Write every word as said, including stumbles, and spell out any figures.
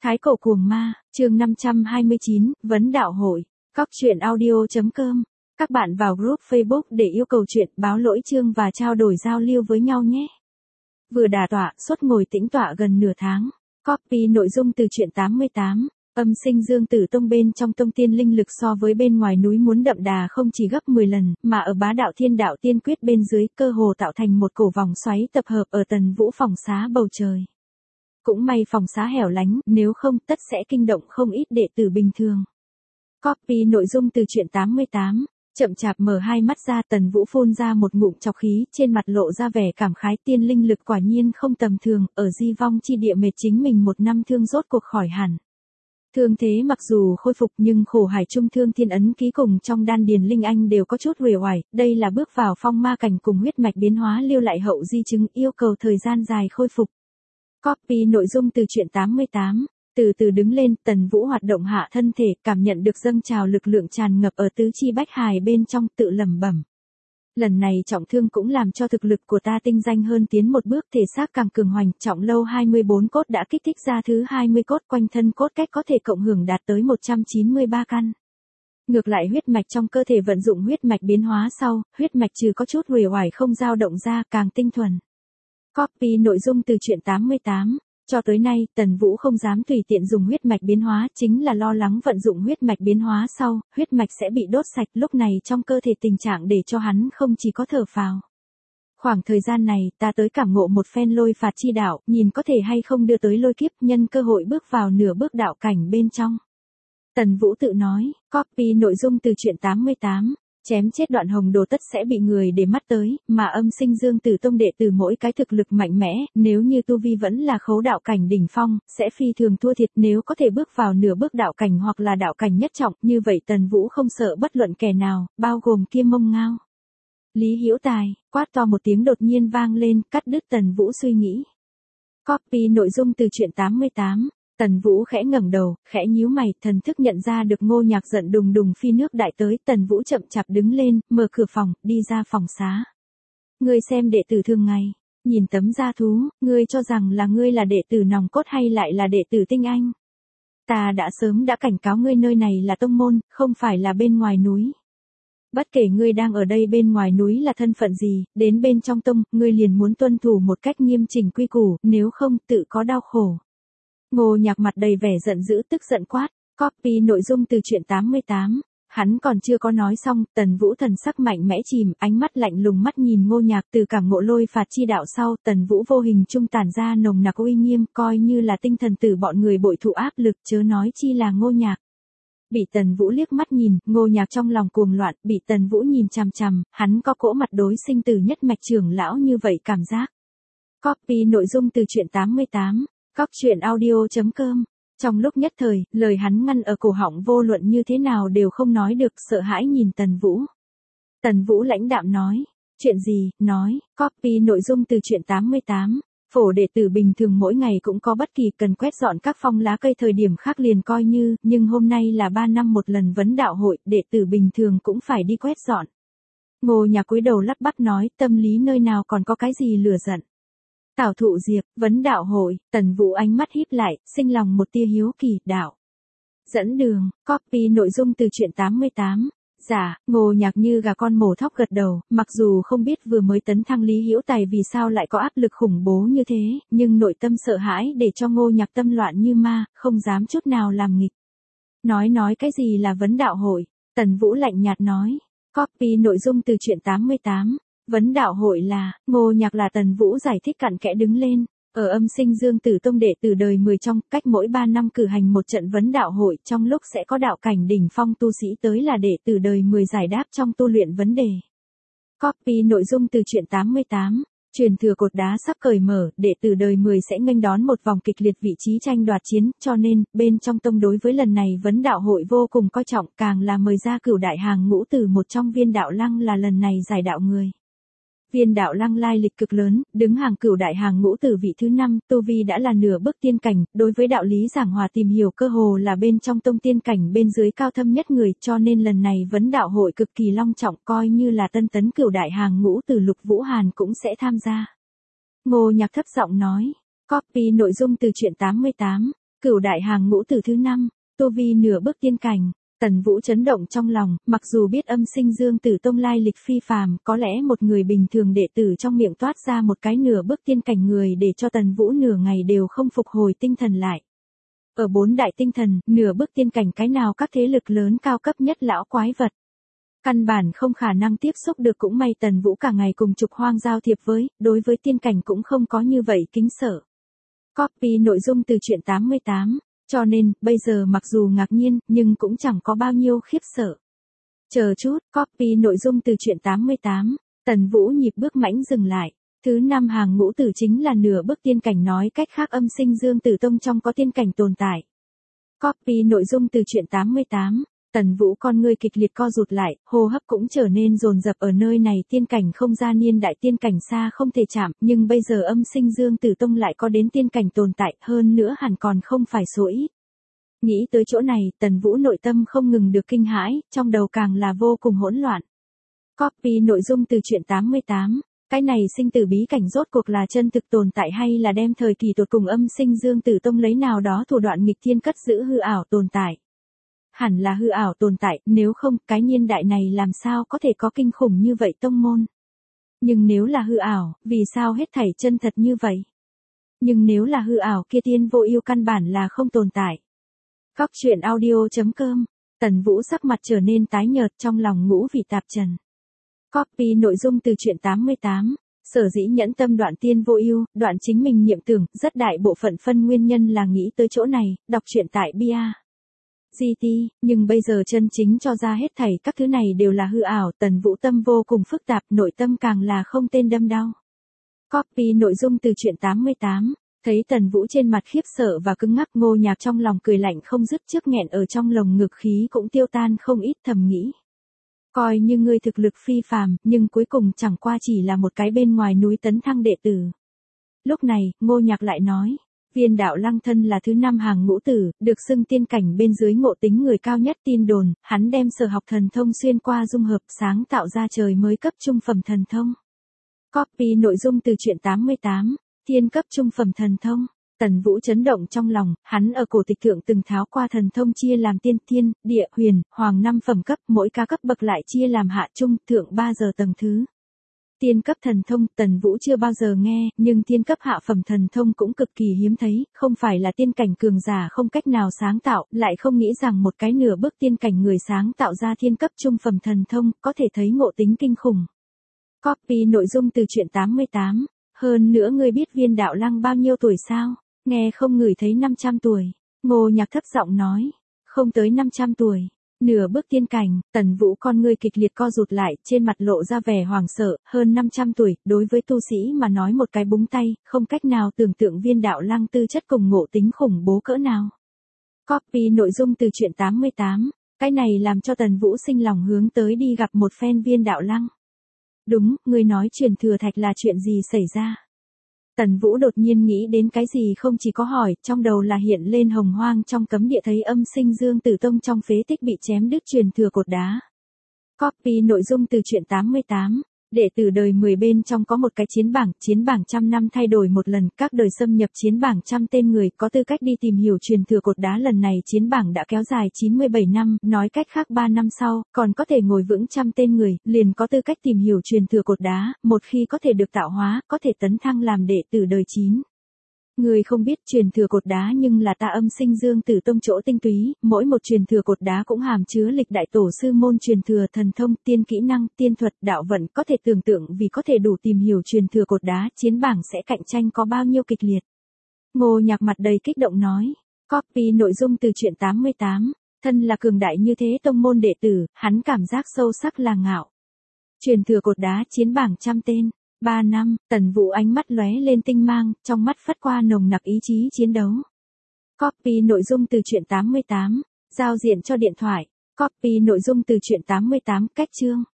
Thái cổ cuồng ma, chương năm trăm hai mươi chín, vấn đạo hội, cóc truyện audio.com. Các bạn vào group Facebook để yêu cầu chuyện, báo lỗi chương và trao đổi giao lưu với nhau nhé. Vừa đả tọa, suốt ngồi tĩnh tọa gần nửa tháng. Copy nội dung từ truyện tám mươi tám. Âm sinh Dương Tử Tông bên trong tông tiên linh lực so với bên ngoài núi muốn đậm đà không chỉ gấp mười lần, mà ở bá đạo thiên đạo tiên quyết bên dưới cơ hồ tạo thành một cổ vòng xoáy tập hợp ở Tần Vũ phòng xá bầu trời. Cũng may phòng xá hẻo lánh, nếu không tất sẽ kinh động không ít đệ tử bình thường. Copy nội dung từ truyện tám mươi tám. Chậm chạp mở hai mắt ra, Tần Vũ phun ra một ngụm trọc khí, trên mặt lộ ra vẻ cảm khái, tiên linh lực quả nhiên không tầm thường, ở di vong chi địa mệt chính mình một năm thương rốt cuộc khỏi hẳn. Thương thế mặc dù khôi phục nhưng khổ hải trung thương thiên ấn ký cùng trong đan điền linh anh đều có chút uể oải, đây là bước vào phong ma cảnh cùng huyết mạch biến hóa lưu lại hậu di chứng, yêu cầu thời gian dài khôi phục. Copy nội dung từ truyện tám mươi tám. Từ từ đứng lên, Tần Vũ hoạt động hạ thân thể, cảm nhận được dâng trào lực lượng tràn ngập ở tứ chi bách hài bên trong, tự lẩm bẩm. Lần này trọng thương cũng làm cho thực lực của ta tinh danh hơn tiến một bước, thể xác càng cường hoành, trọng lâu hai mươi bốn cốt đã kích thích ra thứ hai mươi cốt, quanh thân cốt cách có thể cộng hưởng đạt tới một trăm chín mươi ba căn. Ngược lại huyết mạch trong cơ thể vận dụng huyết mạch biến hóa sau, huyết mạch trừ có chút uể oải không dao động ra, càng tinh thuần. Copy nội dung từ truyện tám mươi tám. Cho tới nay, Tần Vũ không dám tùy tiện dùng huyết mạch biến hóa, chính là lo lắng vận dụng huyết mạch biến hóa sau, huyết mạch sẽ bị đốt sạch, lúc này trong cơ thể tình trạng để cho hắn không chỉ có thở phào. Khoảng thời gian này, ta tới cảm ngộ một phen lôi phạt chi đạo, nhìn có thể hay không đưa tới lôi kiếp, nhân cơ hội bước vào nửa bước đạo cảnh bên trong. Tần Vũ tự nói. Copy nội dung từ truyện tám mươi tám. Chém chết Đoạn Hồng Đồ tất sẽ bị người để mắt tới, mà âm sinh Dương Tử Tông đệ tử mỗi cái thực lực mạnh mẽ, nếu như tu vi vẫn là khấu đạo cảnh đỉnh phong, sẽ phi thường thua thiệt, nếu có thể bước vào nửa bước đạo cảnh hoặc là đạo cảnh nhất trọng, như vậy Tần Vũ không sợ bất luận kẻ nào, bao gồm Kim Mông Ngao. Lý Hữu Tài, quát to một tiếng đột nhiên vang lên, cắt đứt Tần Vũ suy nghĩ. Copy nội dung từ truyện tám mươi tám. Tần Vũ khẽ ngẩng đầu, khẽ nhíu mày, thần thức nhận ra được Ngô Nhạc giận đùng đùng phi nước đại tới, Tần Vũ chậm chạp đứng lên, mở cửa phòng, đi ra phòng xá. Ngươi xem đệ tử thường ngày, nhìn tấm da thú, ngươi cho rằng là ngươi là đệ tử nòng cốt hay lại là đệ tử tinh anh? Ta đã sớm đã cảnh cáo ngươi nơi này là tông môn, không phải là bên ngoài núi. Bất kể ngươi đang ở đây bên ngoài núi là thân phận gì, đến bên trong tông, ngươi liền muốn tuân thủ một cách nghiêm chỉnh quy củ, nếu không tự có đau khổ. Ngô Nhạc mặt đầy vẻ giận dữ, tức giận quát. Copy nội dung từ truyện tám mươi tám. Hắn còn chưa có nói xong, Tần Vũ thần sắc mạnh mẽ chìm, ánh mắt lạnh lùng mắt nhìn Ngô Nhạc, từ cảm ngộ lôi phạt chi đạo sau, Tần Vũ vô hình trung tản ra nồng nặc uy nghiêm, coi như là tinh thần tử bọn người bội thụ áp lực, chớ nói chi là Ngô Nhạc. Bị Tần Vũ liếc mắt nhìn, Ngô Nhạc trong lòng cuồng loạn, bị Tần Vũ nhìn chằm chằm, hắn có cỗ mặt đối sinh tử nhất mạch trưởng lão như vậy cảm giác. Copy nội dung từ truyện tám mươi tám. Cóc truyện audio.com. Trong lúc nhất thời, lời hắn ngăn ở cổ họng vô luận như thế nào đều không nói được, sợ hãi nhìn Tần Vũ. Tần Vũ lãnh đạm nói. Chuyện gì, nói. Copy nội dung từ truyện tám mươi tám. Phổ đệ tử bình thường mỗi ngày cũng có bất kỳ cần quét dọn các phong lá cây thời điểm khác liền coi như, nhưng hôm nay là ba năm một lần vấn đạo hội, đệ tử bình thường cũng phải đi quét dọn. Ngô Nhạc cúi đầu lắp bắp nói, tâm lý nơi nào còn có cái gì lừa giận. Tảo thụ diệp, vấn đạo hội, Tần Vũ ánh mắt híp lại, sinh lòng một tia hiếu kỳ, đạo. Dẫn đường, copy nội dung từ truyện tám mươi tám. Dạ, Ngô Nhạc như gà con mổ thóc gật đầu, mặc dù không biết vừa mới tấn thăng Lý Hữu Tài vì sao lại có áp lực khủng bố như thế, nhưng nội tâm sợ hãi để cho Ngô Nhạc tâm loạn như ma, không dám chút nào làm nghịch. Nói nói cái gì là vấn đạo hội, Tần Vũ lạnh nhạt nói. Copy nội dung từ truyện tám mươi tám. Vấn đạo hội là, Ngô Nhạc là Tần Vũ giải thích cặn kẽ đứng lên, ở âm sinh Dương Tử Tông đệ tử đời mười trong, cách mỗi ba năm cử hành một trận vấn đạo hội, trong lúc sẽ có đạo cảnh đỉnh phong tu sĩ tới là đệ tử đời mười giải đáp trong tu luyện vấn đề. Copy nội dung từ truyện tám mươi tám. Truyền thừa cột đá sắp cởi mở, đệ tử đời mười sẽ nghênh đón một vòng kịch liệt vị trí tranh đoạt chiến, cho nên, bên trong tông đối với lần này vấn đạo hội vô cùng coi trọng, càng là mời ra cửu đại hàng ngũ từ một trong Viên Đạo Lăng là lần này giải đạo người. Viên Đạo Lăng lai lịch cực lớn, đứng hàng cửu đại hàng ngũ tử vị thứ năm, tu vi đã là nửa bước tiên cảnh, đối với đạo lý giảng hòa tìm hiểu cơ hồ là bên trong tông tiên cảnh bên dưới cao thâm nhất người, cho nên lần này vấn đạo hội cực kỳ long trọng, coi như là tân tấn cửu đại hàng ngũ tử Lục Vũ Hàn cũng sẽ tham gia. Ngô Nhạc thấp giọng nói. Copy nội dung từ truyện tám mươi tám. Cửu đại hàng ngũ tử thứ năm, tu vi nửa bước tiên cảnh. Tần Vũ chấn động trong lòng, mặc dù biết Âm Sinh Dương Tử Tông lai lịch phi phàm, có lẽ một người bình thường đệ tử trong miệng toát ra một cái nửa bước tiên cảnh người để cho Tần Vũ nửa ngày đều không phục hồi tinh thần lại. Ở bốn đại tinh thần, nửa bước tiên cảnh cái nào các thế lực lớn cao cấp nhất lão quái vật. Căn bản không khả năng tiếp xúc được, cũng may Tần Vũ cả ngày cùng trục hoang giao thiệp với, đối với tiên cảnh cũng không có như vậy kính sợ. Copy nội dung từ truyện tám mươi tám. Cho nên, bây giờ mặc dù ngạc nhiên, nhưng cũng chẳng có bao nhiêu khiếp sợ. Chờ chút, copy nội dung từ truyện tám mươi tám, Tần Vũ nhịp bước mãnh dừng lại. Thứ năm hàng ngũ tử chính là nửa bước tiên cảnh, nói cách khác Âm Sinh Dương Tử Tông trong có tiên cảnh tồn tại. Copy nội dung từ truyện tám mươi tám, Tần Vũ con ngươi kịch liệt co rụt lại, hô hấp cũng trở nên dồn dập. Ở nơi này tiên cảnh không ra niên đại tiên cảnh xa không thể chạm, nhưng bây giờ Âm Sinh Dương Tử Tông lại có đến tiên cảnh tồn tại, hơn nữa hẳn còn không phải số ít. Nghĩ tới chỗ này, Tần Vũ nội tâm không ngừng được kinh hãi, trong đầu càng là vô cùng hỗn loạn. Copy nội dung từ truyện tám mươi tám, cái này sinh tử bí cảnh rốt cuộc là chân thực tồn tại hay là đem thời kỳ tột cùng Âm Sinh Dương Tử Tông lấy nào đó thủ đoạn nghịch thiên cất giữ hư ảo tồn tại. Hẳn là hư ảo tồn tại, nếu không, cái niên đại này làm sao có thể có kinh khủng như vậy tông môn. Nhưng nếu là hư ảo, vì sao hết thảy chân thật như vậy? Nhưng nếu là hư ảo kia tiên vô ưu căn bản là không tồn tại. Góc truyện audio chấm com, Tần Vũ sắc mặt trở nên tái nhợt, trong lòng ngũ vị tạp trần. Copy nội dung từ truyện tám mươi tám, sở dĩ nhẫn tâm đoạn tiên vô ưu, đoạn chính mình niệm tưởng, rất đại bộ phận phân nguyên nhân là nghĩ tới chỗ này, đọc truyện tại bia. giê tê, nhưng bây giờ chân chính cho ra hết thảy các thứ này đều là hư ảo, Tần Vũ tâm vô cùng phức tạp, nội tâm càng là không tên đâm đau. Copy nội dung từ truyện tám mươi tám, thấy Tần Vũ trên mặt khiếp sợ và cứng ngắc, Ngô Nhạc trong lòng cười lạnh không dứt, trước nghẹn ở trong lồng ngực khí cũng tiêu tan không ít, thầm nghĩ. Coi như ngươi thực lực phi phàm, nhưng cuối cùng chẳng qua chỉ là một cái bên ngoài núi tấn thăng đệ tử. Lúc này, Ngô Nhạc lại nói. Viên Đạo Lăng thân là thứ năm hàng ngũ tử, được xưng tiên cảnh bên dưới ngộ tính người cao nhất, tin đồn, hắn đem sở học thần thông xuyên qua dung hợp sáng tạo ra trời mới cấp trung phẩm thần thông. Copy nội dung từ truyện tám mươi tám, thiên cấp trung phẩm thần thông. Tần Vũ chấn động trong lòng, hắn ở cổ tịch thượng từng tháo qua thần thông chia làm tiên, thiên, địa, huyền, hoàng năm phẩm cấp, mỗi ca cấp bậc lại chia làm hạ, trung, thượng ba giờ tầng thứ. Tiên cấp thần thông, Tần Vũ chưa bao giờ nghe, nhưng tiên cấp hạ phẩm thần thông cũng cực kỳ hiếm thấy, không phải là tiên cảnh cường giả không cách nào sáng tạo, lại không nghĩ rằng một cái nửa bước tiên cảnh người sáng tạo ra thiên cấp trung phẩm thần thông, có thể thấy ngộ tính kinh khủng. Copy nội dung từ truyện tám mươi tám, hơn nữa ngươi biết Viên Đạo Lăng bao nhiêu tuổi sao? Nghe không ngửi thấy năm trăm tuổi. Ngô Nhạc thấp giọng nói, không tới năm trăm tuổi. Nửa bước tiên cảnh, Tần Vũ con ngươi kịch liệt co rụt lại, trên mặt lộ ra vẻ hoảng sợ, hơn năm trăm tuổi, đối với tu sĩ mà nói một cái búng tay, không cách nào tưởng tượng Viên Đạo Lăng tư chất cùng ngộ tính khủng bố cỡ nào. Copy nội dung từ truyện tám mươi tám, cái này làm cho Tần Vũ sinh lòng hướng tới đi gặp một phen Viên Đạo Lăng. Đúng, ngươi nói truyền thừa thạch là chuyện gì xảy ra? Tần Vũ đột nhiên nghĩ đến cái gì không chỉ có hỏi, trong đầu là hiện lên hồng hoang trong cấm địa thấy Âm Sinh Dương Tử Tông trong phế tích bị chém đứt truyền thừa cột đá. Copy nội dung từ truyện tám mươi tám, đệ tử đời mười bên trong có một cái chiến bảng, chiến bảng trăm năm thay đổi một lần, các đời xâm nhập chiến bảng trăm tên người có tư cách đi tìm hiểu truyền thừa cột đá, lần này chiến bảng đã kéo dài chín mươi bảy năm, nói cách khác ba năm sau, còn có thể ngồi vững trăm tên người, liền có tư cách tìm hiểu truyền thừa cột đá, một khi có thể được tạo hóa, có thể tấn thăng làm đệ tử đời chín. Người không biết truyền thừa cột đá nhưng là ta Âm Sinh Dương Tử Tông chỗ tinh túy, mỗi một truyền thừa cột đá cũng hàm chứa lịch đại tổ sư môn truyền thừa thần thông, tiên kỹ năng, tiên thuật, đạo vận, có thể tưởng tượng vì có thể đủ tìm hiểu truyền thừa cột đá, chiến bảng sẽ cạnh tranh có bao nhiêu kịch liệt. Ngô Nhạc mặt đầy kích động nói, copy nội dung từ truyện tám mươi tám, thân là cường đại như thế tông môn đệ tử, hắn cảm giác sâu sắc là ngạo. Truyền thừa cột đá chiến bảng trăm tên. Ba năm, Tần Vũ ánh mắt lóe lên tinh mang, trong mắt phất qua nồng nặc ý chí chiến đấu. Copy nội dung từ truyện tám mươi tám, giao diện cho điện thoại. Copy nội dung từ truyện tám mươi tám, cách chương.